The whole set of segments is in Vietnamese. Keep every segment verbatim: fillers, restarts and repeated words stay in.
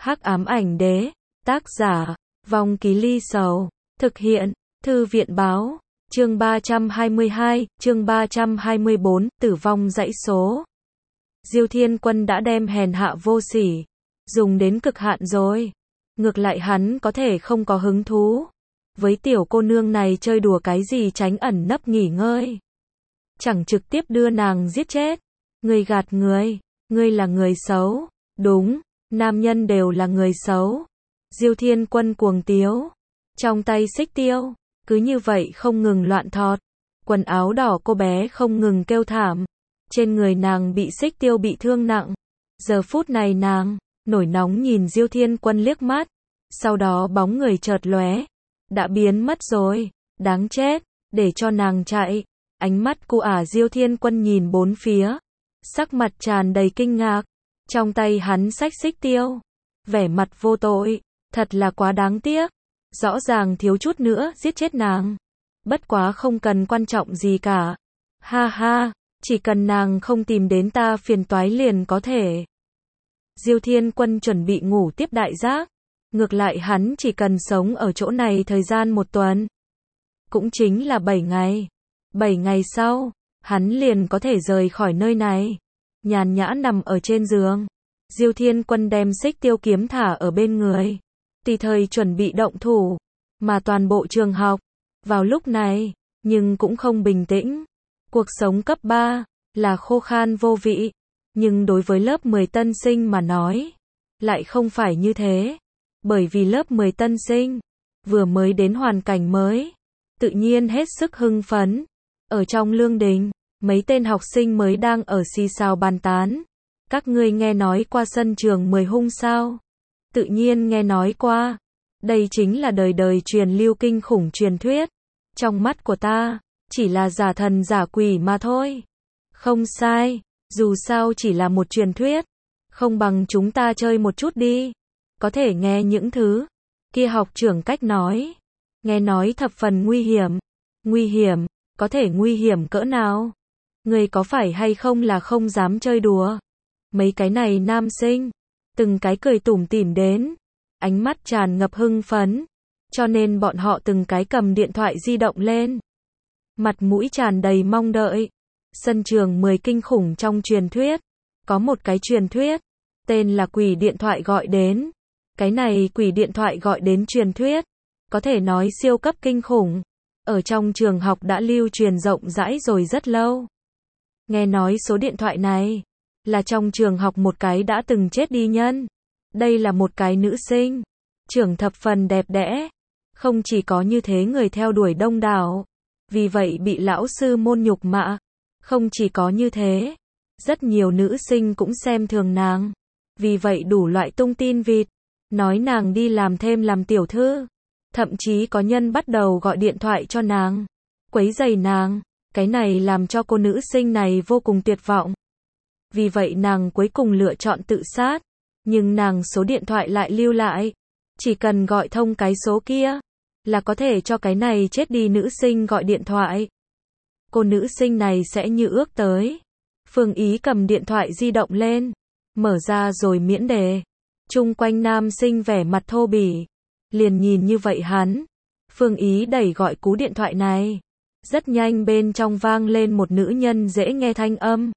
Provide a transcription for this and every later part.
Hắc ám ảnh đế, tác giả, Vong Ký Ly Sầu, thực hiện, Thư viện báo, chương ba trăm hai mươi hai, chương ba trăm hai mươi bốn, tử vong dãy số. Diêu Thiên Quân đã đem hèn hạ vô sỉ, dùng đến cực hạn rồi. Ngược lại hắn có thể không có hứng thú. Với tiểu cô nương này chơi đùa cái gì tránh ẩn nấp nghỉ ngơi. Chẳng trực tiếp đưa nàng giết chết. Ngươi gạt người, ngươi là người xấu. Đúng, nam nhân đều là người xấu. Diêu Thiên Quân cuồng tiếu. Trong tay xích tiêu, cứ như vậy không ngừng loạn thọt. Quần áo đỏ cô bé không ngừng kêu thảm. Trên người nàng bị xích tiêu bị thương nặng. Giờ phút này nàng, nổi nóng nhìn Diêu Thiên Quân liếc mắt. Sau đó bóng người chợt lóe. Đã biến mất rồi, đáng chết, để cho nàng chạy. Ánh mắt cu ả Diêu Thiên Quân nhìn bốn phía. Sắc mặt tràn đầy kinh ngạc. Trong tay hắn xách xích tiêu. Vẻ mặt vô tội, thật là quá đáng tiếc. Rõ ràng thiếu chút nữa giết chết nàng. Bất quá không cần quan trọng gì cả. Ha ha, chỉ cần nàng không tìm đến ta phiền toái liền có thể. Diêu Thiên Quân chuẩn bị ngủ tiếp đại giác. Ngược lại hắn chỉ cần sống ở chỗ này thời gian một tuần. Cũng chính là bảy ngày. Bảy ngày sau, hắn liền có thể rời khỏi nơi này. Nhàn nhã nằm ở trên giường. Diêu Thiên Quân đem xích tiêu kiếm thả ở bên người. Tùy thời chuẩn bị động thủ. Mà toàn bộ trường học, vào lúc này, nhưng cũng không bình tĩnh. Cuộc sống cấp ba, là khô khan vô vị. Nhưng đối với lớp mười tân sinh mà nói, lại không phải như thế. Bởi vì lớp mười tân sinh, vừa mới đến hoàn cảnh mới, tự nhiên hết sức hưng phấn. Ở trong lương đình, mấy tên học sinh mới đang ở xì xào bàn tán. Các ngươi nghe nói qua sân trường mười hung sao? Tự nhiên nghe nói qua. Đây chính là đời đời truyền lưu kinh khủng truyền thuyết. Trong mắt của ta, chỉ là giả thần giả quỷ mà thôi. Không sai, dù sao chỉ là một truyền thuyết. Không bằng chúng ta chơi một chút đi. Có thể nghe những thứ kia học trưởng cách nói. Nghe nói thập phần nguy hiểm. Nguy hiểm, có thể nguy hiểm cỡ nào? Người có phải hay không là không dám chơi đùa? Mấy cái này nam sinh, từng cái cười tủm tỉm đến. Ánh mắt tràn ngập hưng phấn. Cho nên bọn họ từng cái cầm điện thoại di động lên. Mặt mũi tràn đầy mong đợi. Sân trường mười kinh khủng trong truyền thuyết. Có một cái truyền thuyết, tên là quỷ điện thoại gọi đến. Cái này quỷ điện thoại gọi đến truyền thuyết, có thể nói siêu cấp kinh khủng. Ở trong trường học đã lưu truyền rộng rãi rồi rất lâu. Nghe nói số điện thoại này, là trong trường học một cái đã từng chết đi nhân. Đây là một cái nữ sinh, trưởng thập phần đẹp đẽ. Không chỉ có như thế người theo đuổi đông đảo, vì vậy bị lão sư môn nhục mạ. Không chỉ có như thế, rất nhiều nữ sinh cũng xem thường nàng. Vì vậy đủ loại tung tin vịt, nói nàng đi làm thêm làm tiểu thư. Thậm chí có nhân bắt đầu gọi điện thoại cho nàng, quấy rầy nàng. Cái này làm cho cô nữ sinh này vô cùng tuyệt vọng. Vì vậy nàng cuối cùng lựa chọn tự sát. Nhưng nàng số điện thoại lại lưu lại. Chỉ cần gọi thông cái số kia, là có thể cho cái này chết đi nữ sinh gọi điện thoại. Cô nữ sinh này sẽ như ước tới. Phương Ý cầm điện thoại di động lên, mở ra rồi miễn đề. Chung quanh nam sinh vẻ mặt thô bỉ. Liền nhìn như vậy hắn. Phương Ý đẩy gọi cú điện thoại này. Rất nhanh bên trong vang lên một nữ nhân dễ nghe thanh âm.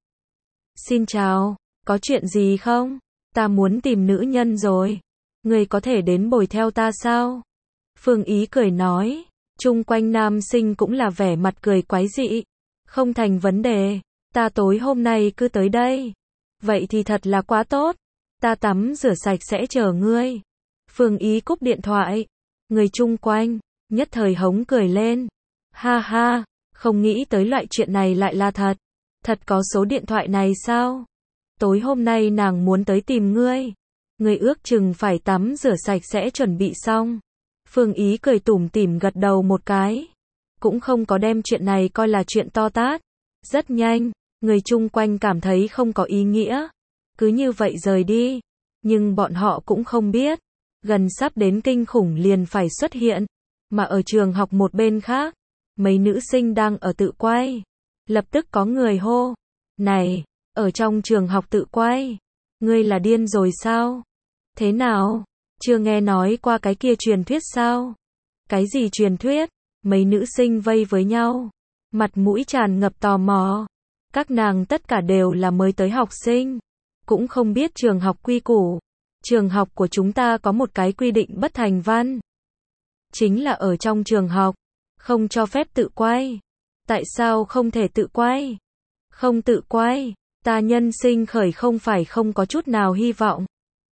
Xin chào, có chuyện gì không? Ta muốn tìm nữ nhân rồi. Người có thể đến bồi theo ta sao? Phương Ý cười nói. Chung quanh nam sinh cũng là vẻ mặt cười quái dị. Không thành vấn đề. Ta tối hôm nay cứ tới đây. Vậy thì thật là quá tốt. Ta tắm rửa sạch sẽ chờ ngươi. Phương Ý cúp điện thoại. Người chung quanh, nhất thời hống cười lên. Ha ha, không nghĩ tới loại chuyện này lại là thật. Thật có số điện thoại này sao? Tối hôm nay nàng muốn tới tìm ngươi. Ngươi ước chừng phải tắm rửa sạch sẽ chuẩn bị xong. Phương Ý cười tủm tỉm gật đầu một cái. Cũng không có đem chuyện này coi là chuyện to tát. Rất nhanh, người chung quanh cảm thấy không có ý nghĩa. Cứ như vậy rời đi. Nhưng bọn họ cũng không biết. Gần sắp đến kinh khủng liền phải xuất hiện. Mà ở trường học một bên khác, mấy nữ sinh đang ở tự quay. Lập tức có người hô. Này, ở trong trường học tự quay. Ngươi là điên rồi sao? Thế nào? Chưa nghe nói qua cái kia truyền thuyết sao? Cái gì truyền thuyết? Mấy nữ sinh vây với nhau, mặt mũi tràn ngập tò mò. Các nàng tất cả đều là mới tới học sinh, cũng không biết trường học quy củ. Trường học của chúng ta có một cái quy định bất thành văn. Chính là ở trong trường học, không cho phép tự quay. Tại sao không thể tự quay? Không tự quay, ta nhân sinh khởi không phải không có chút nào hy vọng.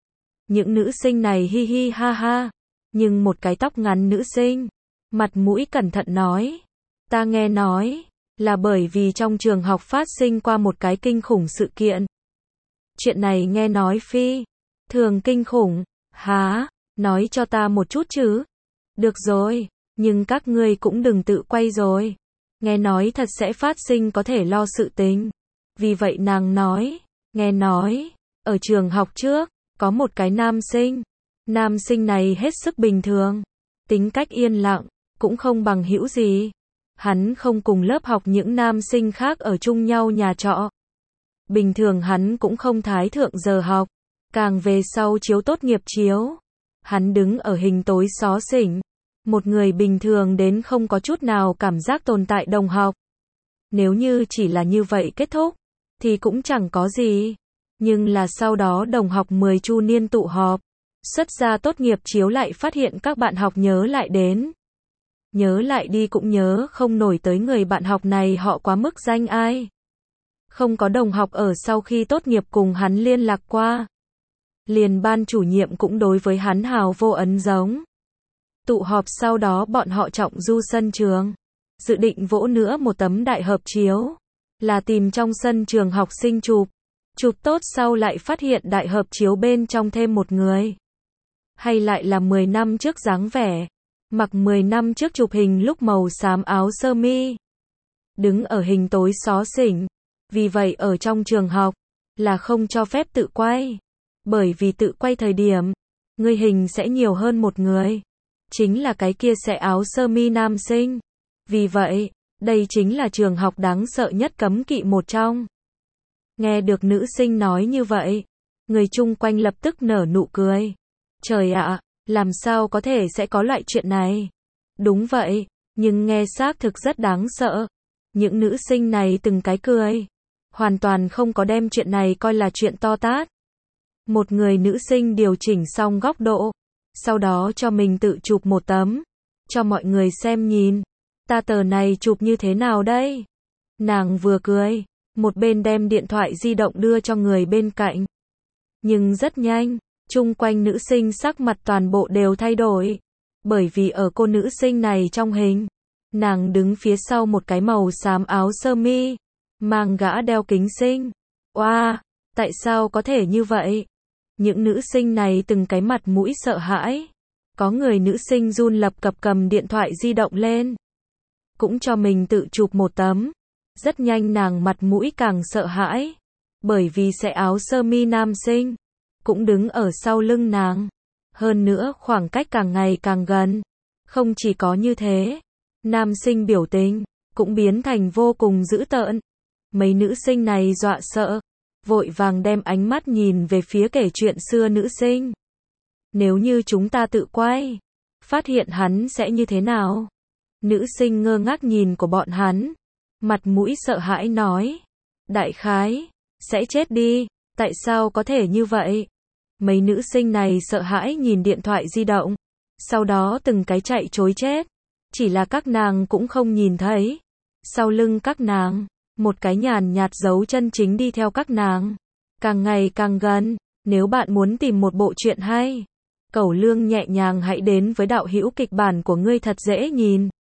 Những nữ sinh này hi hi ha ha, nhưng một cái tóc ngắn nữ sinh, mặt mũi cẩn thận nói, ta nghe nói, là bởi vì trong trường học phát sinh qua một cái kinh khủng sự kiện. Chuyện này nghe nói phi thường kinh khủng, há, nói cho ta một chút chứ. Được rồi, nhưng các ngươi cũng đừng tự quay rồi. Nghe nói thật sẽ phát sinh có thể lo sự tình. Vì vậy nàng nói, nghe nói, ở trường học trước, có một cái nam sinh. Nam sinh này hết sức bình thường, tính cách yên lặng, cũng không bằng hữu gì. Hắn không cùng lớp học những nam sinh khác ở chung nhau nhà trọ. Bình thường hắn cũng không thái thượng giờ học. Càng về sau chiếu tốt nghiệp chiếu, hắn đứng ở hình tối xó xỉnh. Một người bình thường đến không có chút nào cảm giác tồn tại đồng học. Nếu như chỉ là như vậy kết thúc, thì cũng chẳng có gì. Nhưng là sau đó đồng học mười chu niên tụ họp, xuất ra tốt nghiệp chiếu lại phát hiện các bạn học nhớ lại đến. Nhớ lại đi cũng nhớ không nổi tới người bạn học này họ quá mức danh ai. Không có đồng học ở sau khi tốt nghiệp cùng hắn liên lạc qua. Liền ban chủ nhiệm cũng đối với hắn hào vô ấn giống. Tụ họp sau đó bọn họ trọng du sân trường, dự định vỗ nữa một tấm đại hợp chiếu, là tìm trong sân trường học sinh chụp. Chụp tốt sau lại phát hiện đại hợp chiếu bên trong thêm một người. Hay lại là mười năm trước dáng vẻ, mặc mười năm trước chụp hình lúc màu xám áo sơ mi. Đứng ở hình tối xó xỉnh, vì vậy ở trong trường học, là không cho phép tự quay. Bởi vì tự quay thời điểm, người hình sẽ nhiều hơn một người. Chính là cái kia sẽ áo sơ mi nam sinh. Vì vậy, đây chính là trường học đáng sợ nhất cấm kỵ một trong. Nghe được nữ sinh nói như vậy, người chung quanh lập tức nở nụ cười. Trời ạ, làm sao có thể sẽ có loại chuyện này? Đúng vậy, nhưng nghe xác thực rất đáng sợ. Những nữ sinh này từng cái cười, hoàn toàn không có đem chuyện này coi là chuyện to tát. Một người nữ sinh điều chỉnh xong góc độ, sau đó cho mình tự chụp một tấm, cho mọi người xem nhìn. Ta tờ này chụp như thế nào đây? Nàng vừa cười, một bên đem điện thoại di động đưa cho người bên cạnh. Nhưng rất nhanh, chung quanh nữ sinh sắc mặt toàn bộ đều thay đổi. Bởi vì ở cô nữ sinh này trong hình, nàng đứng phía sau một cái màu xám áo sơ mi, mang gã đeo kính sinh. Oa, wow, tại sao có thể như vậy? Những nữ sinh này từng cái mặt mũi sợ hãi. Có người nữ sinh run lập cập cầm điện thoại di động lên, cũng cho mình tự chụp một tấm. Rất nhanh nàng mặt mũi càng sợ hãi, bởi vì sẽ áo sơ mi nam sinh cũng đứng ở sau lưng nàng. Hơn nữa khoảng cách càng ngày càng gần. Không chỉ có như thế, nam sinh biểu tình cũng biến thành vô cùng dữ tợn. Mấy nữ sinh này dọa sợ, vội vàng đem ánh mắt nhìn về phía kể chuyện xưa nữ sinh. Nếu như chúng ta tự quay, phát hiện hắn sẽ như thế nào? Nữ sinh ngơ ngác nhìn của bọn hắn, mặt mũi sợ hãi nói. Đại khái, sẽ chết đi, tại sao có thể như vậy? Mấy nữ sinh này sợ hãi nhìn điện thoại di động, sau đó từng cái chạy trối chết. Chỉ là các nàng cũng không nhìn thấy. Sau lưng các nàng, một cái nhàn nhạt dấu chân chính đi theo các nàng. Càng ngày càng gần, nếu bạn muốn tìm một bộ truyện hay, Cẩu Lương nhẹ nhàng hãy đến với đạo hữu kịch bản của ngươi thật dễ nhìn.